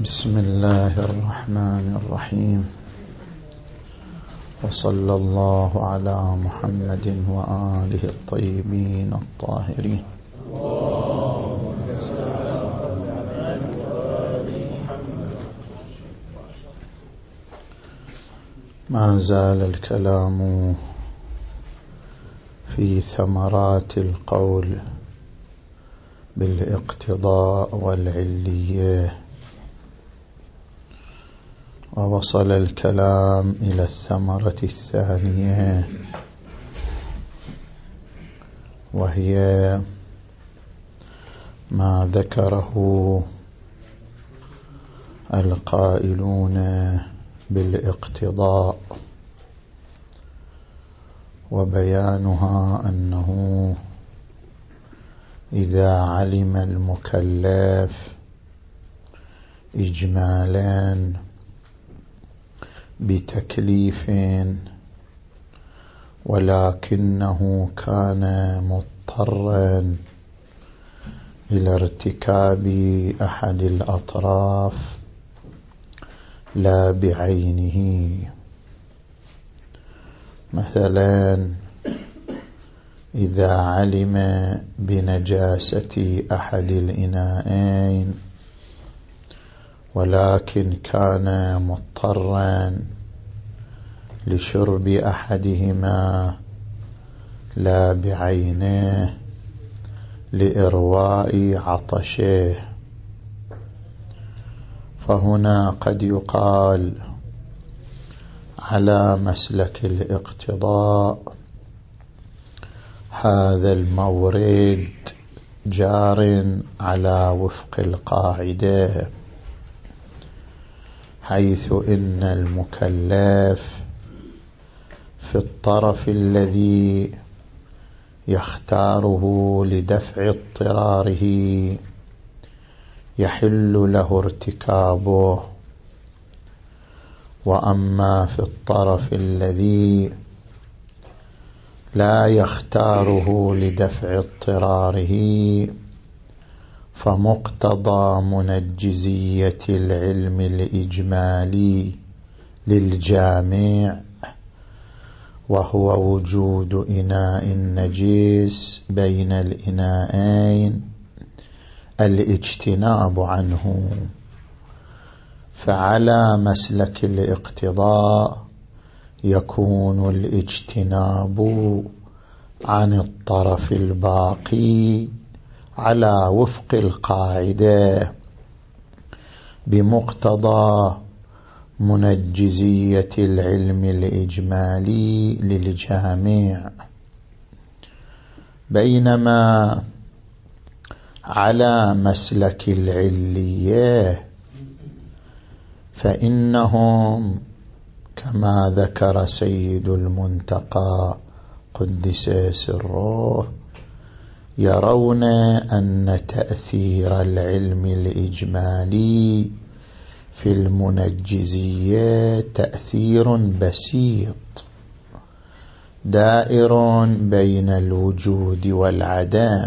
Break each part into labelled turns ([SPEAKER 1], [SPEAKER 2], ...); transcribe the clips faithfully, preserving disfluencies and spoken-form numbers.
[SPEAKER 1] بسم الله الرحمن الرحيم، وصلى الله على محمد وآله الطيبين الطاهرين. ما زال الكلام في ثمرات القول بالاقتضاء والعلية، ووصل الكلام إلى الثمرة الثانية، وهي ما ذكره القائلون بالاقتضاء، وبيانها أنه إذا علم المكلف إجمالا بتكليف ولكنه كان مضطرا إلى ارتكاب أحد الأطراف لا بعينه، مثلا إذا علم بنجاسة أحد الإناءين ولكن كان مضطرا لشرب أحدهما لا بعينه لإرواء عطشه، فهنا قد يقال على مسلك الاقتضاء هذا المورد جار على وفق القاعدة، حيث إن المكلف في الطرف الذي يختاره لدفع اضطراره يحل له ارتكابه، وأما في الطرف الذي لا يختاره لدفع اضطراره فمقتضى منجزية العلم الإجمالي للجامع، وهو وجود إناء نجيس بين الإناءين، الاجتناب عنه. فعلى مسلك الاقتضاء يكون الاجتناب عن الطرف الباقي على وفق القاعدة بمقتضى منجزية العلم الإجمالي للجامع، بينما على مسلك العلية فإنهم كما ذكر سيد المنتقى قدس سره يرون أن تأثير العلم الإجمالي في المنجزية تأثير بسيط دائر بين الوجود والعدم،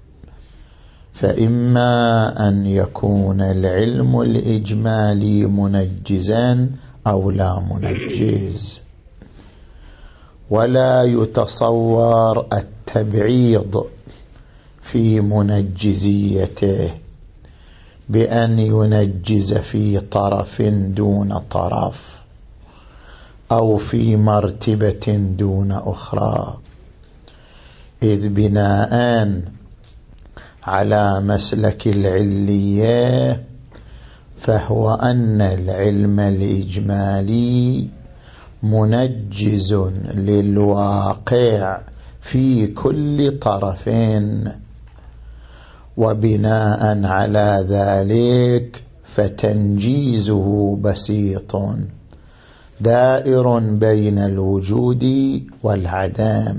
[SPEAKER 1] فإما أن يكون العلم الإجمالي منجزا أو لا منجز، ولا يتصور التبعيض في منجزيته بأن ينجز في طرف دون طرف أو في مرتبة دون أخرى، إذ بناء على مسلك العلية فهو أن العلم الإجمالي منجز للواقع في كل طرف، وبناء على ذلك فتنجيزه بسيط دائر بين الوجود والعدم.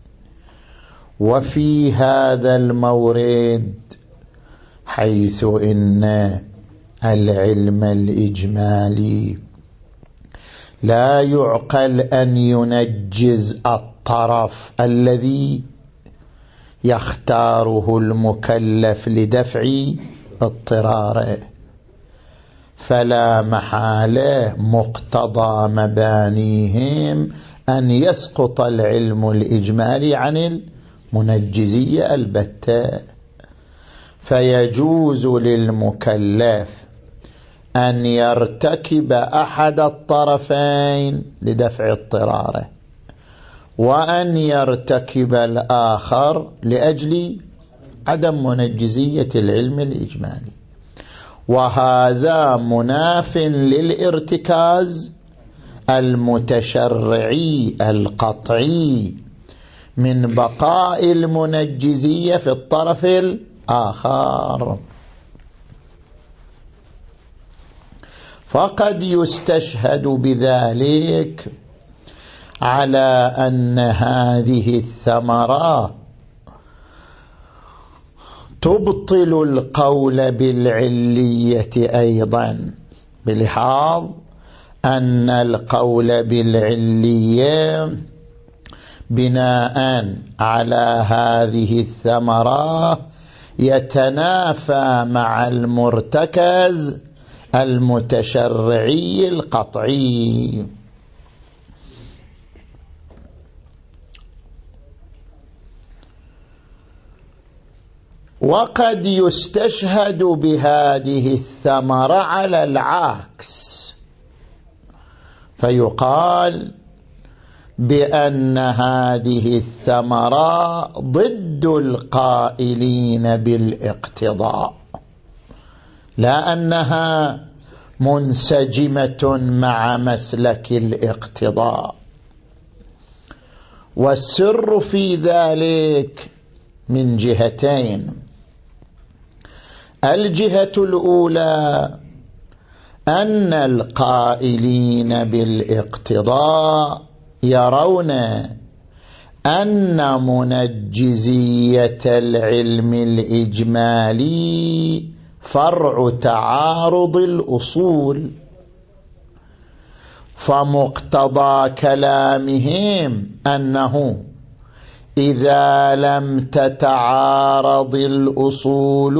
[SPEAKER 1] وفي هذا المورد حيث إن العلم الإجمالي لا يعقل أن ينجز الطرف الذي يختاره المكلف لدفع اضطراره، فلا محالة مقتضى مبانيهم أن يسقط العلم الإجمالي عن المنجزية البتة، فيجوز للمكلف أن يرتكب أحد الطرفين لدفع اضطراره، وأن يرتكب الآخر لأجل عدم منجزية العلم الإجمالي، وهذا مناف للارتكاز المتشرعي القطعي من بقاء المنجزية في الطرف الآخر. فقد يستشهد بذلك على أن هذه الثمرة تبطل القول بالعلية أيضا، بلحاظ أن القول بالعلية بناء على هذه الثمرة يتنافى مع المرتكز المتشرعي القطعي. وقد يستشهد بهذه الثمرة على العكس، فيقال بأن هذه الثمرة ضد القائلين بالاقتضاء، لا أنها منسجمة مع مسلك الاقتضاء. والسر في ذلك من جهتين: الجهة الأولى أن القائلين بالاقتضاء يرون أن منجزية العلم الإجمالي فرع تعارض الأصول، فمقتضى كلامهم أنه إذا لم تتعارض الأصول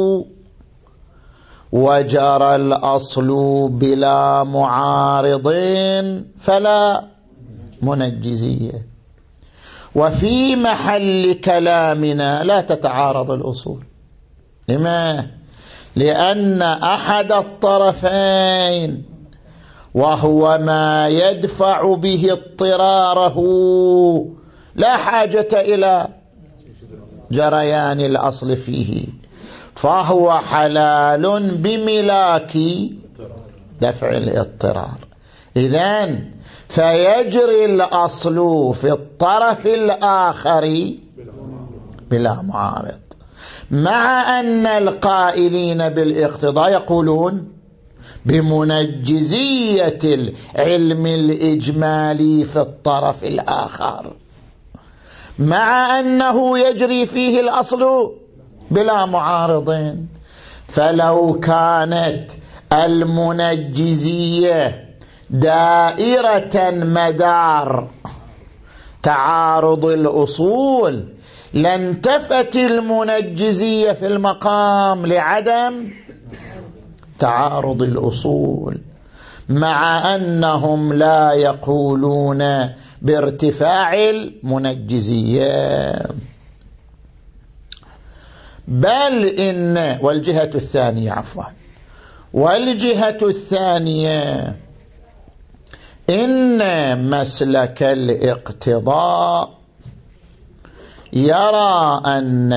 [SPEAKER 1] وجرى الأصل بلا معارض فلا منجزية. وفي محل كلامنا لا تتعارض الأصول. لما؟ لأن أحد الطرفين وهو ما يدفع به اضطراره لا حاجة إلى جريان الأصل فيه، فهو حلال بملاك دفع الاضطرار. إذن فيجري الأصل في الطرف الآخر بلا معارض، مع أن القائلين بالاقتضاء يقولون بمنجزية العلم الإجمالي في الطرف الآخر، مع أنه يجري فيه الأصل بلا معارضين. فلو كانت المنجزية دائرة مدار تعارض الأصول لانتفت المنجزية في المقام لعدم تعارض الأصول، مع أنهم لا يقولون بارتفاع المنجزية. بل إن والجهة الثانية عفوا والجهة الثانية إن مسلك الاقتضاء يرى أن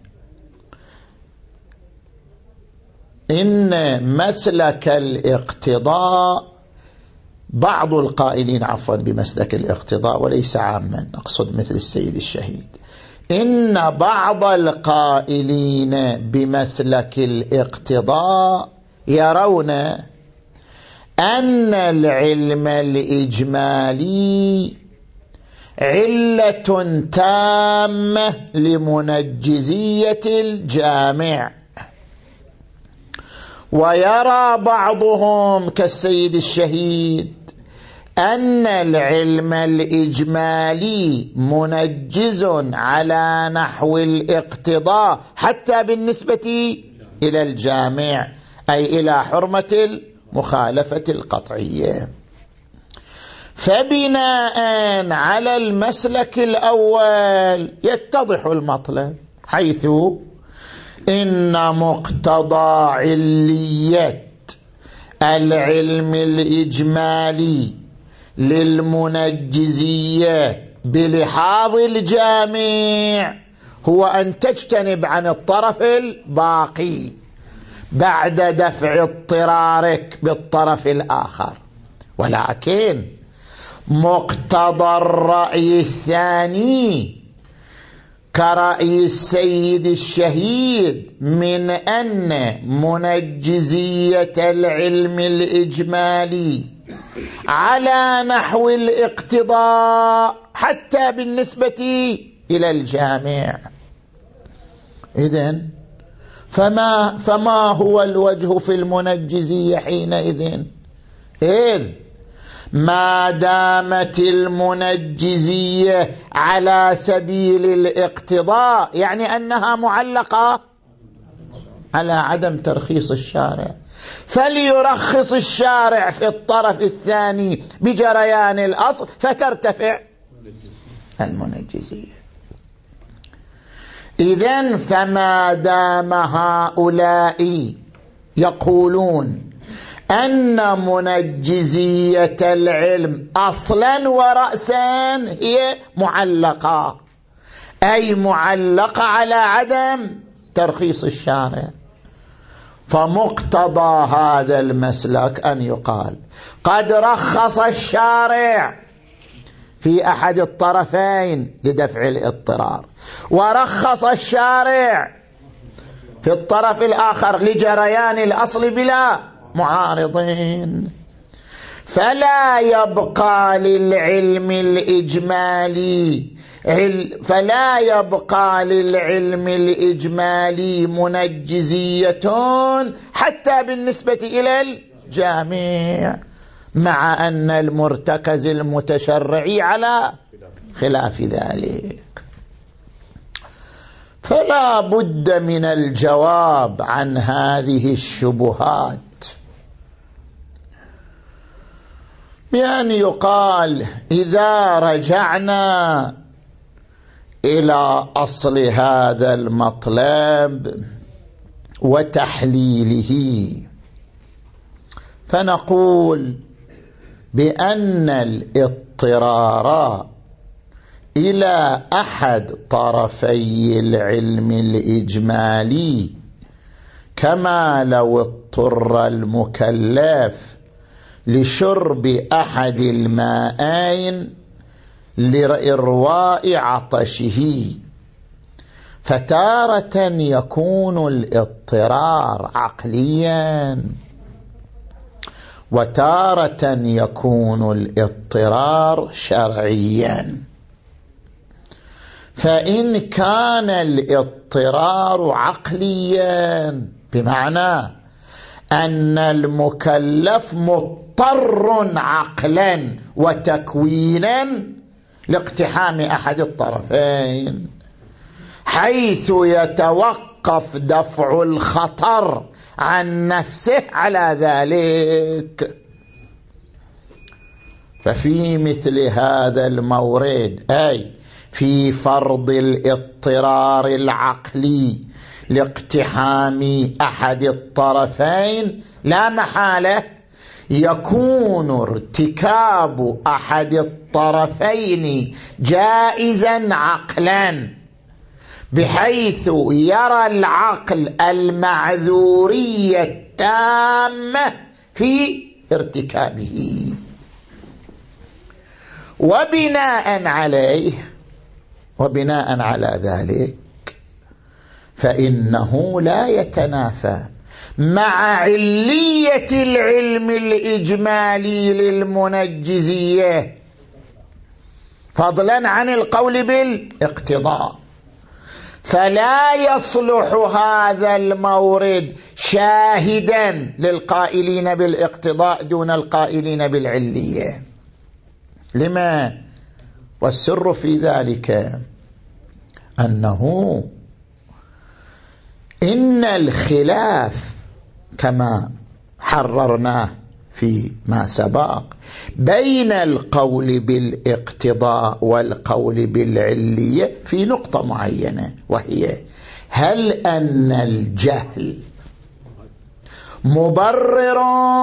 [SPEAKER 1] إن مسلك الاقتضاء بعض القائلين عفوا بمسلك الاقتضاء وليس عاما، أقصد مثل السيد الشهيد، إن بعض القائلين بمسلك الاقتضاء يرون أن العلم الإجمالي علة تامة لمنجزية الجامع، ويرى بعضهم كالسيد الشهيد أن العلم الإجمالي منجز على نحو الاقتضاء حتى بالنسبة إلى الجامع، أي إلى حرمة مخالفة القطعية. فبناء على المسلك الأول يتضح المطلب، حيث إن مقتضى علية العلم الإجمالي للمنجزية بلحاظ الجامع هو أن تجتنب عن الطرف الباقي بعد دفع اضطرارك بالطرف الآخر. ولكن مقتضى الرأي الثاني كرأي السيد الشهيد من أن منجزية العلم الإجمالي على نحو الاقتضاء حتى بالنسبة إلى الجامع. إذن فما, فما هو الوجه في المنجزية حينئذ؟ إذ ما دامت المنجزية على سبيل الاقتضاء يعني أنها معلقة على عدم ترخيص الشارع، فليرخص الشارع في الطرف الثاني بجريان الأصل فترتفع المنجزية. إذن فما دام هؤلاء يقولون أن منجزية العلم أصلا ورأسا هي معلقة، أي معلقة على عدم ترخيص الشارع، فمقتضى هذا المسلك أن يقال قد رخص الشارع في أحد الطرفين لدفع الاضطرار، ورخص الشارع في الطرف الآخر لجريان الأصل بلا معارضين، فلا يبقى للعلم الإجمالي فلا يبقى للعلم الإجمالي منجزية حتى بالنسبة إلى الجامع، مع أن المرتكز المتشرعي على خلاف ذلك. فلا بد من الجواب عن هذه الشبهات بأن يقال إذا رجعنا إلى أصل هذا المطلب وتحليله فنقول بأن الاضطرار إلى أحد طرفي العلم الإجمالي كما لو اضطر المكلف لشرب أحد الماءين لإرواء عطشه، فتارة يكون الاضطرار عقليا وتارة يكون الاضطرار شرعيا. فإن كان الاضطرار عقليا بمعنى أن المكلف مضطر عقلا وتكوينا لاقتحام أحد الطرفين، حيث يتوقف دفع الخطر عن نفسه على ذلك، ففي مثل هذا المورد أي في فرض الاضطرار العقلي لاقتحام أحد الطرفين لا محالة يكون ارتكاب أحد الطرفين جائزا عقلا، بحيث يرى العقل المعذورية التامة في ارتكابه، وبناء عليه وبناء على ذلك فإنه لا يتنافى مع علية العلم الإجمالي للمنجزية فضلا عن القول بالاقتضاء، فلا يصلح هذا المورد شاهدا للقائلين بالاقتضاء دون القائلين بالعلية. لما؟ والسر في ذلك أنه إن الخلاف كما حررناه فيما سبق بين القول بالاقتضاء والقول بالعلية في نقطة معينة، وهي هل أن الجهل مبرر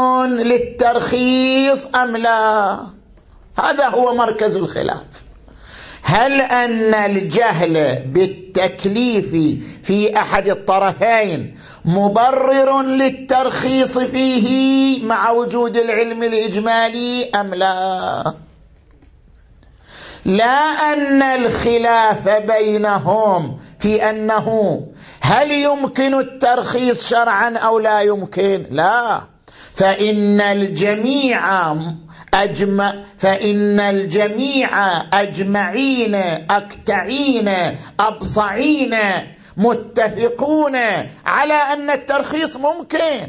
[SPEAKER 1] للترخيص أم لا؟ هذا هو مركز الخلاف. هل أن الجهل بالتكليف في أحد الطرفين مبرر للترخيص فيه مع وجود العلم الإجمالي أم لا؟ لا أن الخلاف بينهم في أنه هل يمكن الترخيص شرعا أو لا يمكن، لا، فإن الجميع أجمع فإن الجميع أجمعين أكتعين أبصعين متفقون على أن الترخيص ممكن.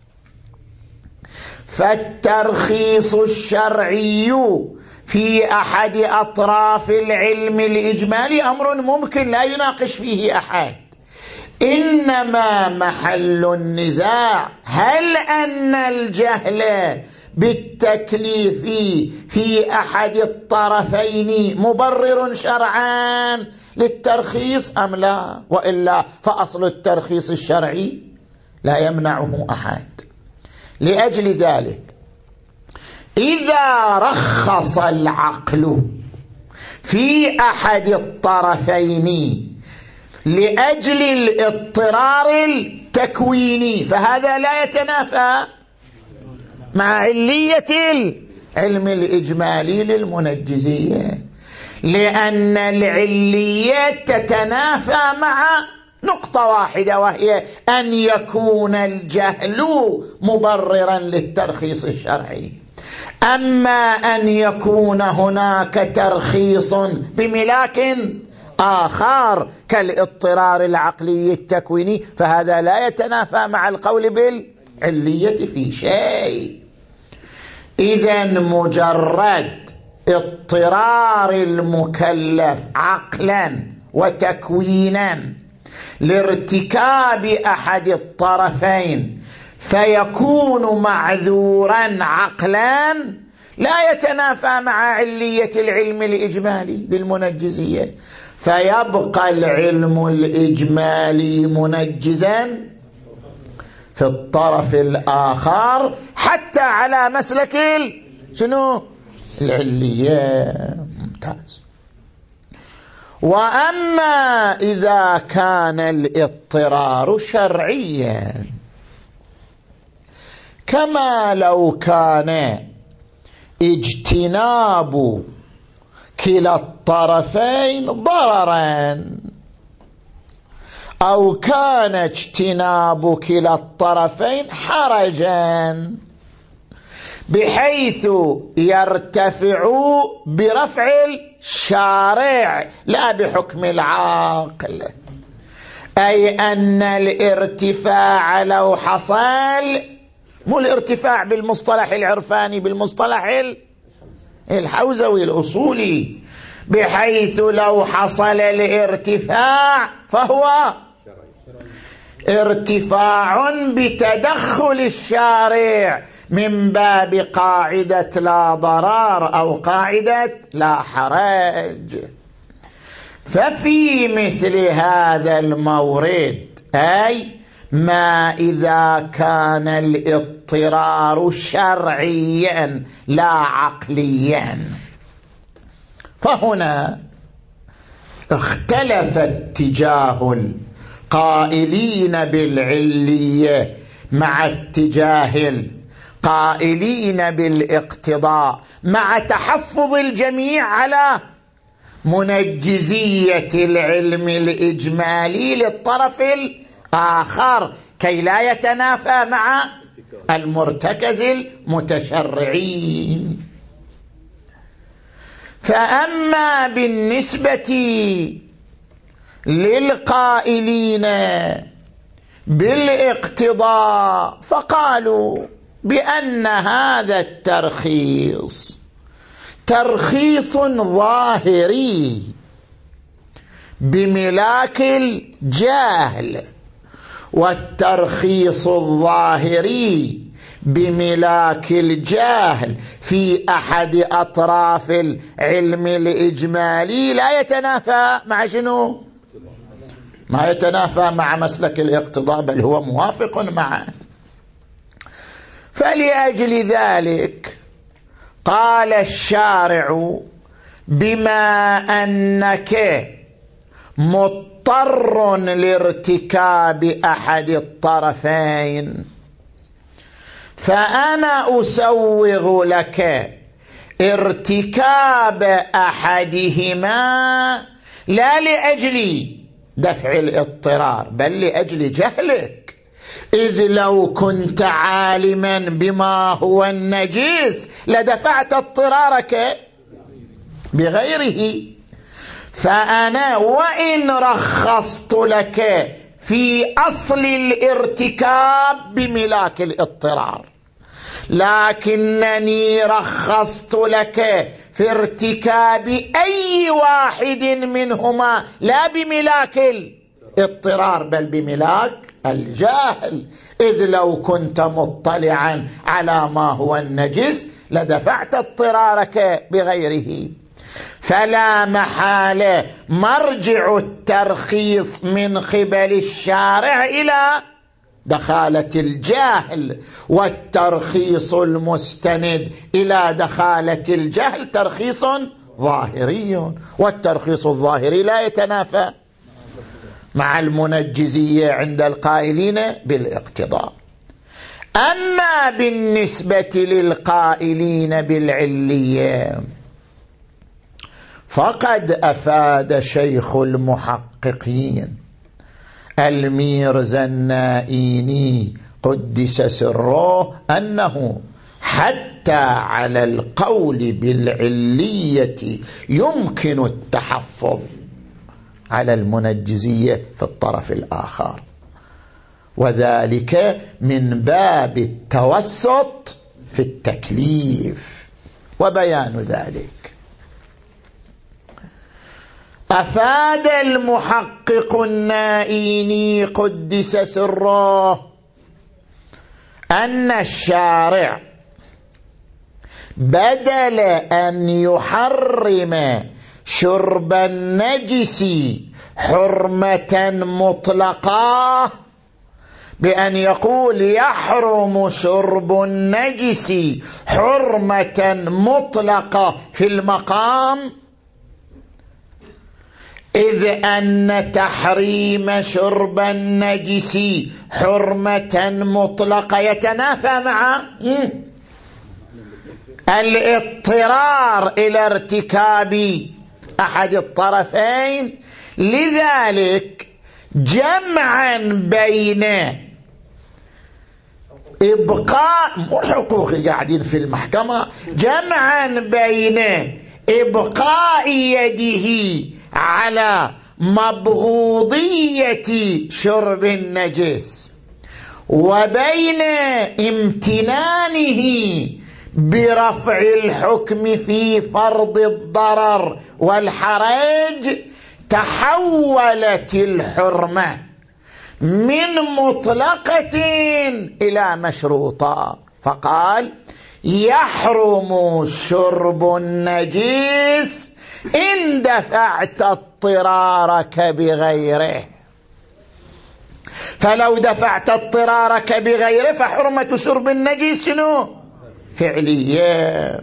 [SPEAKER 1] فالترخيص الشرعي في أحد أطراف العلم الإجمالي أمر ممكن لا يناقش فيه أحد، إنما محل النزاع هل أن الجهل بالتكليف في أحد الطرفين مبرر شرعا للترخيص أم لا، وإلا فأصل الترخيص الشرعي لا يمنعه أحد. لأجل ذلك إذا رخص العقل في أحد الطرفين لأجل الاضطرار التكويني فهذا لا يتنافى مع علية العلم الإجمالي للمنجزية، لأن العلية تتنافى مع نقطة واحدة، وهي أن يكون الجهل مبررا للترخيص الشرعي. أما أن يكون هناك ترخيص بملاك آخر كالاضطرار العقلي التكويني فهذا لا يتنافى مع القول بالعلية في شيء. إذن مجرد اضطرار المكلف عقلا وتكوينا لارتكاب أحد الطرفين فيكون معذورا عقلا لا يتنافى مع علية العلم الإجمالي للمنجزية، فيبقى العلم الإجمالي منجزا في الطرف الآخر حتى على مسلك شنو العلية. ممتاز. وأما إذا كان الاضطرار شرعيا كما لو كان اجتناب كلا الطرفين ضررا أو كان اجتناب كلا الطرفين حرجا بحيث يرتفع برفع الشارع لا بحكم العاقل، أي أن الارتفاع لو حصل مو الارتفاع بالمصطلح العرفاني، بالمصطلح الحوزوي الأصولي، بحيث لو حصل الارتفاع فهو ارتفاع بتدخل الشارع من باب قاعدة لا ضرر أو قاعدة لا حرج. ففي مثل هذا المورد، أي ما إذا كان الاضطرار شرعيا لا عقليا، فهنا اختلف اتجاه القائلين بالعلية مع اتجاه القائلين بالاقتضاء، مع تحفظ الجميع على منجزية العلم الإجمالي للطرف الآخر كي لا يتنافى مع المرتكز المتشرعين. فأما بالنسبة للقائلين بالاقتضاء فقالوا بأن هذا الترخيص ترخيص ظاهري بملاك الجاهل، والترخيص الظاهري بملاك الجاهل في أحد أطراف العلم الإجمالي لا يتنافى مع شنو؟ ما يتنافى مع مسلك الاقتضاء، بل هو موافق معه. فلأجل ذلك قال الشارع: بما أنك مضطر لارتكاب أحد الطرفين فأنا أسوغ لك ارتكاب أحدهما لا لأجل دفع الاضطرار بل لأجل جهلك، إذ لو كنت عالما بما هو النجس لدفعت اضطرارك بغيره. فأنا وإن رخصت لك في أصل الارتكاب بملاك الاضطرار، لكنني رخصت لك في ارتكاب أي واحد منهما لا بملاك الاضطرار بل بملاك الجاهل، إذ لو كنت مطلعا على ما هو النجس لدفعت اضطرارك بغيره. فلا محالة مرجع الترخيص من قبل الشارع إلى دخالة الجاهل، والترخيص المستند إلى دخالة الجهل ترخيص ظاهري، والترخيص الظاهري لا يتنافى مع المنجزية عند القائلين بالاقتضاء. أما بالنسبة للقائلين بالعلية فقد أفاد شيخ المحققين الميرزا النائيني قدس سره أنه حتى على القول بالعلية يمكن التحفظ على المنجزية في الطرف الآخر، وذلك من باب التوسط في التكليف. وبيان ذلك أفاد المحقق النائيني قدس سره أن الشارع بدل أن يحرم شرب النجس حرمة مطلقة بأن يقول يحرم شرب النجس حرمة مطلقة في المقام، إذ أن تحريم شرب النجس حرمة مطلقة يتنافى مع الاضطرار إلى ارتكاب أحد الطرفين. لذلك جمعا بين إبقاء الحقوق قاعدين في المحكمة، جمعا بين إبقاء يده على مبغوضية شرب النجس وبين امتنانه برفع الحكم في فرض الضرر والحرج، تحولت الحرمة من مطلقة إلى مشروطة، فقال يحرم شرب النجس إن دفعت اضطرارك بغيره. فلو دفعت اضطرارك بغيره فحرمة شرب النجس شنو؟ فعلية.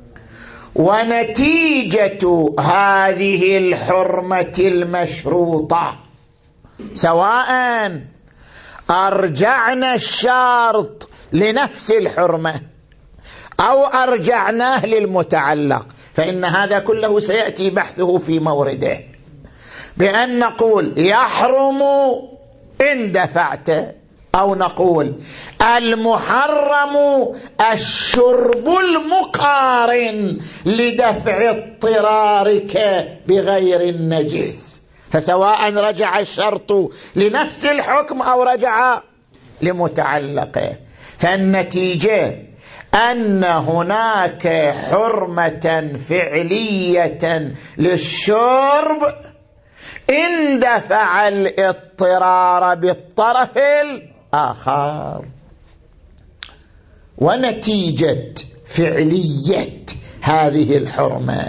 [SPEAKER 1] ونتيجة هذه الحرمة المشروطة سواء أرجعنا الشرط لنفس الحرمة أو أرجعناه للمتعلق، فإن هذا كله سيأتي بحثه في مورده، بأن نقول يحرم إن دفعت، أو نقول المحرم الشرب المقارن لدفع اضطرارك بغير النجس، فسواء رجع الشرط لنفس الحكم أو رجع لمتعلقه، فالنتيجة أن هناك حرمة فعلية للشرب إن دفع الاضطرار بالطرف الآخر. ونتيجة فعلية هذه الحرمة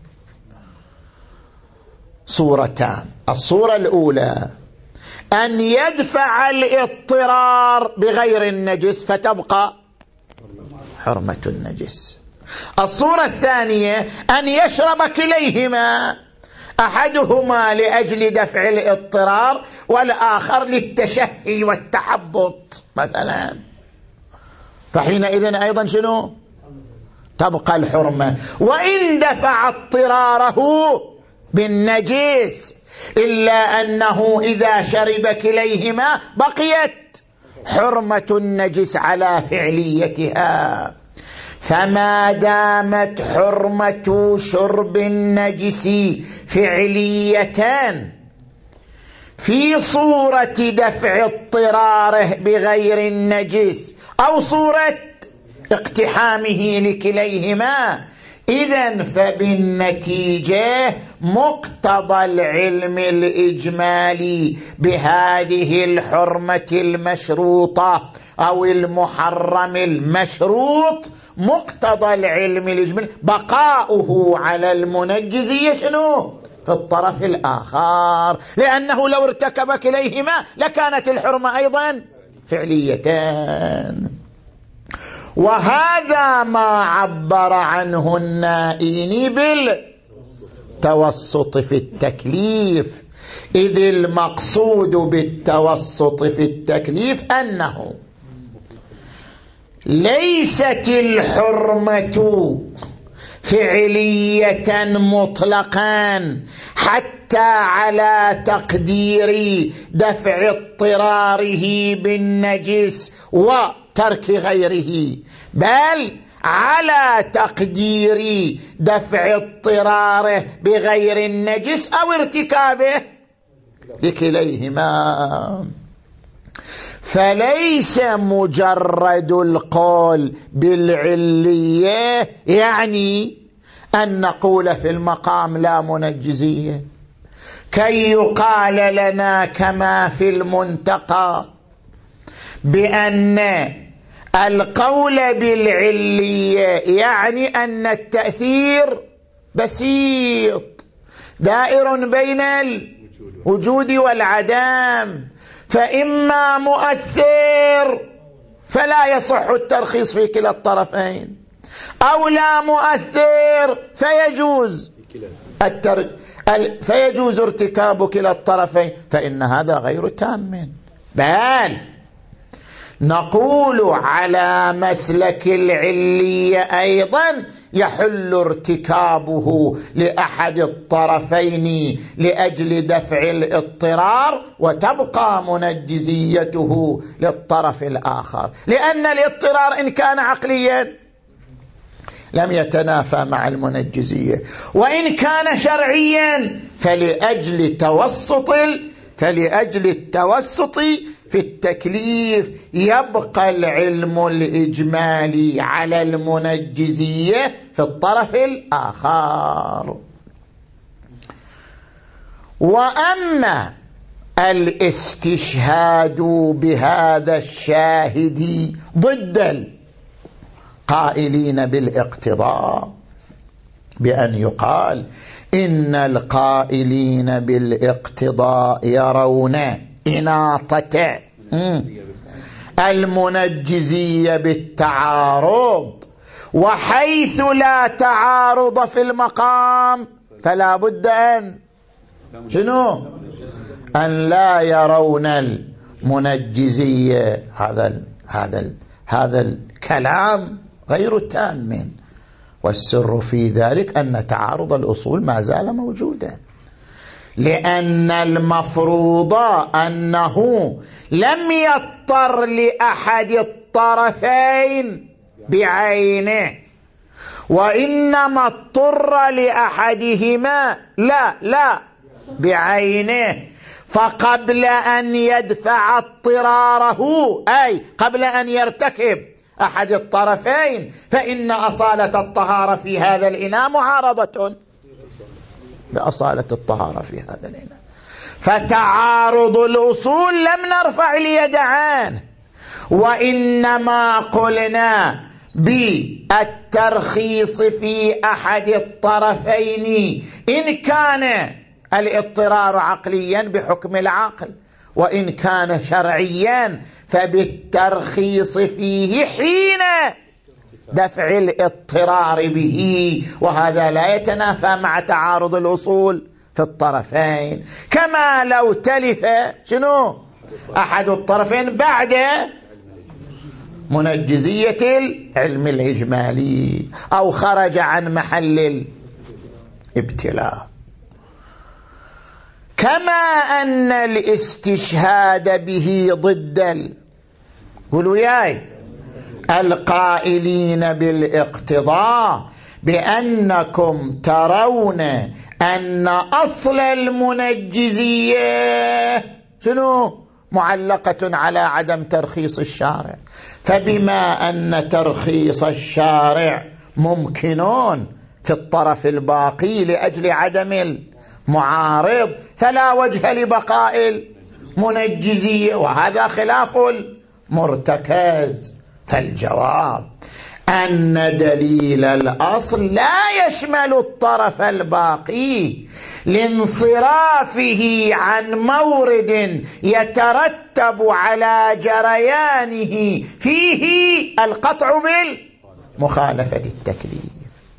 [SPEAKER 1] صورتان. الصورة الأولى أن يدفع الاضطرار بغير النجس فتبقى حرمة النجس. الصورة الثانية أن يشرب كليهما، أحدهما لأجل دفع الاضطرار والآخر للتشهي والتحبط مثلا، فحينئذ أيضا شنو؟ تبقى الحرمة. وإن دفع اضطراره بالنجس إلا أنه إذا شرب كليهما بقيت حرمة النجس على فعليتها. فما دامت حرمة شرب النجس فعليتان في صورة دفع اضطراره بغير النجس أو صورة اقتحامه لكليهما، إذن فبالنتيجة مقتضى العلم الإجمالي بهذه الحرمة المشروطة أو المحرم المشروط، مقتضى العلم الإجمالي بقاؤه على المنجزية شنو؟ في الطرف الآخر، لأنه لو ارتكب كليهما لكانت الحرمة أيضا فعليتان. وهذا ما عبر عنه النائين بالتوسط في التكليف، إذ المقصود بالتوسط في التكليف أنه ليست الحرمة فعلية مطلقا حتى على تقدير دفع اضطراره بالنجس وترك غيره، بل على تقدير دفع اضطراره بغير النجس أو ارتكابه لكليهما. فليس مجرد القول بالعلية يعني أن نقول في المقام لا منجزية كي يقال لنا كما في المنتقى بأن القول بالعلية يعني أن التأثير بسيط دائر بين الوجود والعدم، فإما مؤثر فلا يصح الترخيص في كلا الطرفين، أو لا مؤثر فيجوز التر... فيجوز ارتكاب كلا الطرفين، فإن هذا غير تام. بل نقول على مسلك العلية أيضا يحل ارتكابه لأحد الطرفين لأجل دفع الاضطرار وتبقى منجزيته للطرف الآخر، لأن الاضطرار إن كان عقليا لم يتنافى مع المنجزية، وإن كان شرعيا فلأجل توسط فلأجل التوسط في التكليف يبقى العلم الإجمالي على المنجزية في الطرف الآخر. وأما الاستشهاد بهذا الشاهد ضد القائلين بالاقتضاء بأن يقال إن القائلين بالاقتضاء يرون إناطة المنجزية بالتعارض، وحيث لا تعارض في المقام فلا بد أن شنو أن لا يرون المنجزية. هذا هذا هذا الكلام غير تام، والسر في ذلك أن تعارض الأصول ما زال موجودا، لأن المفروض أنه لم يضطر لأحد الطرفين بعينه، وإنما اضطر لأحدهما لا لا بعينه، فقبل أن يدفع اضطراره أي قبل أن يرتكب أحد الطرفين فإن أصالة الطهارة في هذا الإناء معارضة بأصالة الطهارة في هذا الإناء. فتعارض الأصول لم نرفع اليد عنه، وإنما قلنا بالترخيص في أحد الطرفين إن كان الاضطرار عقليا بحكم العقل، وإن كان شرعيا فبالترخيص فيه حين دفع الاضطرار به، وهذا لا يتنافى مع تعارض الأصول في الطرفين. كما لو تلف شنو أحد الطرفين بعد منجزية العلم الإجمالي أو خرج عن محل الابتلاء. كما أن الاستشهاد به ضد ال... قولوا ياي القائلين بالاقتضاء بأنكم ترون أن أصل المنجزية شنو معلقة على عدم ترخيص الشارع، فبما أن ترخيص الشارع ممكنون في الطرف الباقي لأجل عدم المعارض فلا وجه لبقاء المنجزية، وهذا خلاف المرتكز. فالجواب أن دليل الأصل لا يشمل الطرف الباقي لانصرافه عن مورد يترتب على جريانه فيه القطع بالمخالفة التكليف.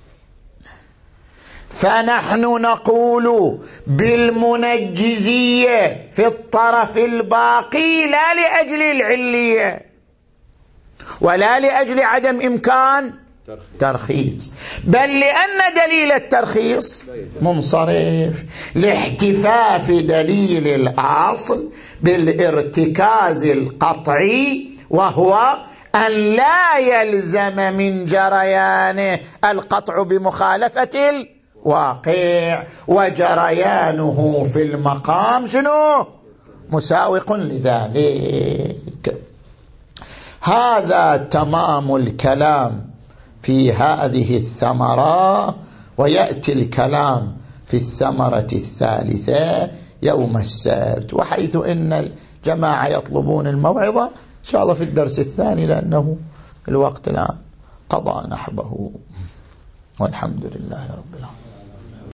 [SPEAKER 1] فنحن نقول بالمنجزية في الطرف الباقي لا لأجل العلية ولا لأجل عدم إمكان ترخيص، بل لأن دليل الترخيص منصرف لاحتفاف دليل الأصل بالارتكاز القطعي، وهو أن لا يلزم من جريانه القطع بمخالفة الواقع، وجريانه في المقام شنو مساوق لذلك. هذا تمام الكلام في هذه الثمرة، ويأتي الكلام في الثمرة الثالثة يوم السبت، وحيث إن الجماعة يطلبون الموعظة إن شاء الله في الدرس الثاني، لأنه الوقت الآن قضى نحبه، والحمد لله رب العالمين.